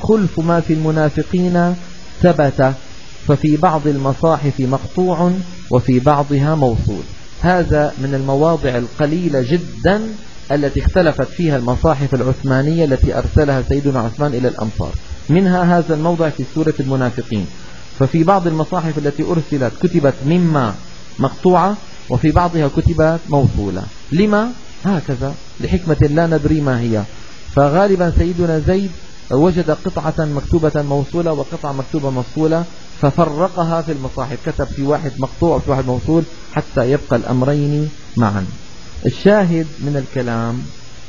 خلف ما في المنافقين ثبت، ففي بعض المصاحف مقطوع وفي بعضها موصول. هذا من المواضع القليلة جدا التي اختلفت فيها المصاحف العثمانية التي أرسلها سيدنا عثمان إلى الأمصار. منها هذا الموضع في سورة المنافقين. ففي بعض المصاحف التي أرسلت كتبت مما مقطوعة، وفي بعضها كتبت موصولة. لما؟ هكذا، لحكمة لا ندري ما هي. فغالبا سيدنا زيد وجد قطعة مكتوبة موصولة وقطعة مكتوبة مفصولة، ففرقها في المصاحف، كتب في واحد مقطوع وفي واحد موصول حتى يبقى الأمرين معا. الشاهد من الكلام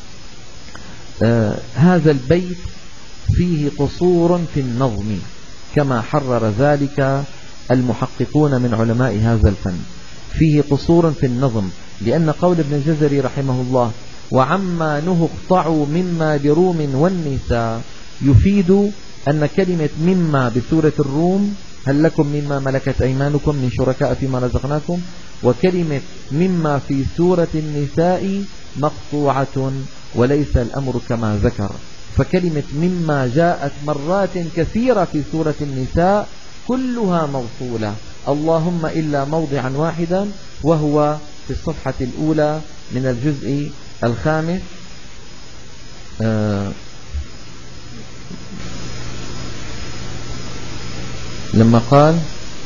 هذا البيت فيه قصور في النظم كما حرر ذلك المحققون من علماء هذا الفن. فيه قصور في النظم، لأن قول ابن الجزري رحمه الله وعما نهى اقطعوا مما بروم والنساء يفيد أن كلمة مما بسورة الروم هل لكم مما ملكت أيمانكم من شركاء فيما رزقناكم، وكلمة مما في سورة النساء مقطوعة وليس الأمر كما ذكر. فكلمة مما جاءت مرات كثيرة في سورة النساء كلها موصولة، اللهم إلا موضعا واحدا وهو في الصفحة الأولى من الجزء الخامس لما قال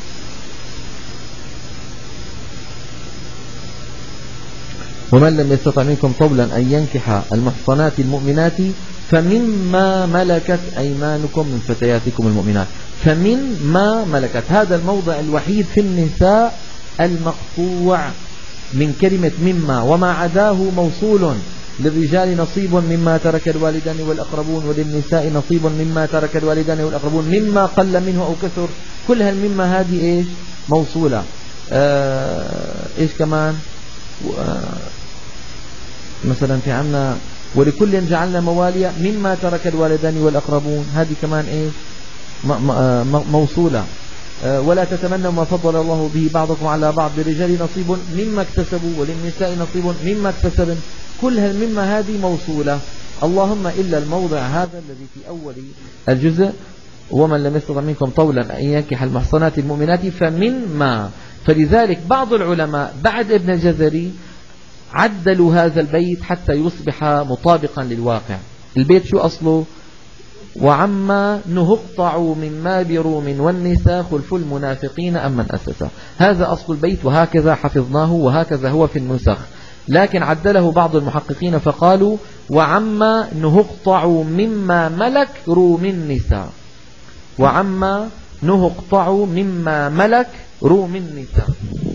ومن لم يستطع منكم طولا أن ينكح المحصنات المؤمنات فمما ملكت أيمانكم من فتياتكم المؤمنات. فمما ملكت، هذا الموضع الوحيد في النساء المقطوع من كلمة مما، وما عداه موصول. للرجال نصيب مما ترك الوالدان والأقربون وللنساء نصيب مما ترك الوالدان والأقربون مما قل منه أو كثر. كل هالمما هذه إيش؟ موصولة. إيش كمان؟ مثلا في عنا ولكل جعلنا مواليا مما ترك الوالدان والأقربون، هذه كمان إيش؟ موصولة. ولا تتمنوا ما فضل الله به بعضكم على بعض، للرجال نصيب مما اكتسبوا وللنساء نصيب مما اكتسبن. كل هالمما هذه موصولة، اللهم إلا الموضع هذا الذي في أول الجزء ومن لم يستطع منكم طولا أن ينكح المحصنات المؤمنات فمما. فلذلك بعض العلماء بعد ابن الجزري عدلوا هذا البيت حتى يصبح مطابقا للواقع. البيت شو أصله؟ وعما نهقطعوا مما بروم والنساء خلف المنافقين أمن أسسه. هذا أصل البيت، وهكذا حفظناه وهكذا هو في النسخ. لكن عدله بعض المحققين فقالوا وعما نهقطعوا مما ملك روم النساء، وعما نهقطعوا مما ملك روم النساء.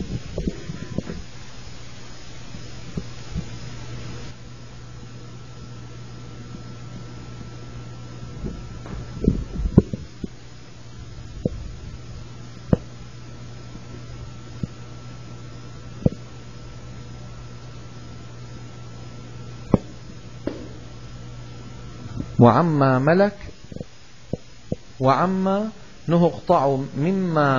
وعما ملك، وعما نهقطع مما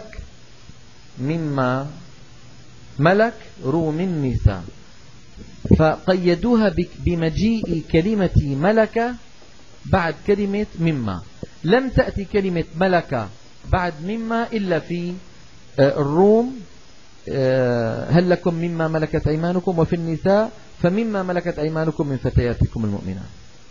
ملك روم النساء. فقيدوها بمجيء كلمة ملك بعد كلمة مما. لم تأتي كلمة ملك بعد مما إلا في الروم هل لكم مما ملكت أيمانكم، وفي النساء فمما ملكت أيمانكم من فتياتكم المؤمنات.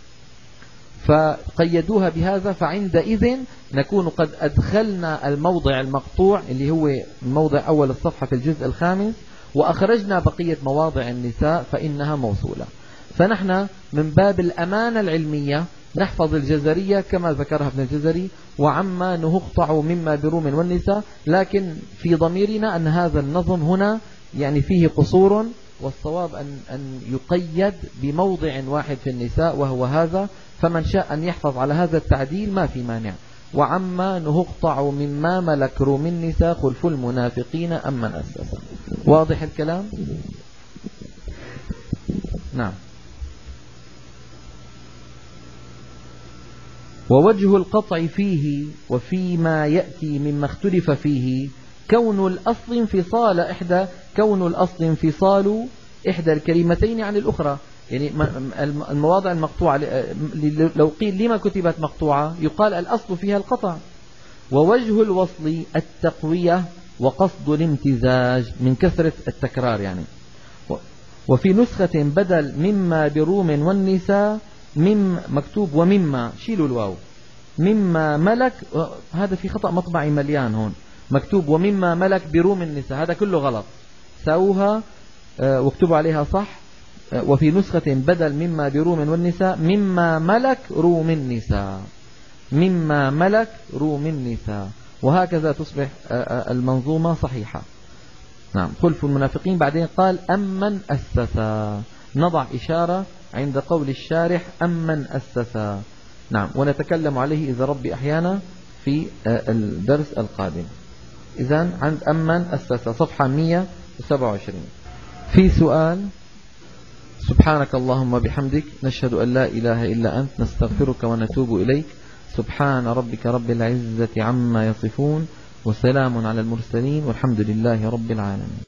فقيدوها بهذا، فعندئذ نكون قد أدخلنا الموضع المقطوع اللي هو موضع أول الصفحة في الجزء الخامس، وأخرجنا بقية مواضع النساء فإنها موصولة. فنحن من باب الأمانة العلمية نحفظ الجزرية كما ذكرها ابن الجزري وعما نهقطع مما بروم والنساء، لكن في ضميرنا أن هذا النظم هنا يعني فيه قصور، والصواب أن يقيد بموضع واحد في النساء وهو هذا. فمن شاء أن يحفظ على هذا التعديل ما في مانع. وعما نهقطع مما ملك روم النساء خلف المنافقين أمن أسس. واضح الكلام؟ نعم. ووجه القطع فيه وفيما يأتي مما اختلف فيه كون الأصل انفصال إحدى الكلمتين عن الأخرى. يعني المواضع المقطوعة لو قيل لما كتبت مقطوعة يقال الأصل فيها القطع. ووجه الوصل التقوية وقصد الامتزاج من كثرة التكرار يعني. وفي نسخة بدل مما بروم والنساء مكتوب ومما، شيلوا الواو، مما ملك، هذا في خطأ مطبعي مليان هون، مكتوب ومما ملك بروم النساء، هذا كله غلط، ساوها واكتبوا عليها صح. وفي نسخة بدل مما بروم والنساء مما ملك روم النساء، مما ملك روم النساء، وهكذا تصبح المنظومة صحيحة. نعم. خلف المنافقين بعدين قال أمن أسسا، نضع إشارة عند قول الشارح أمن أسسا. نعم. ونتكلم عليه إذا ربي أحيانا في الدرس القادم. إذن عند أمن أسسا صفحة 127 في سؤال: سبحانك اللهم بحمدك نشهد أن لا إله إلا أنت نستغفرك ونتوب إليك، سبحان ربك رب العزة عما يصفون، وسلام على المرسلين، والحمد لله رب العالمين.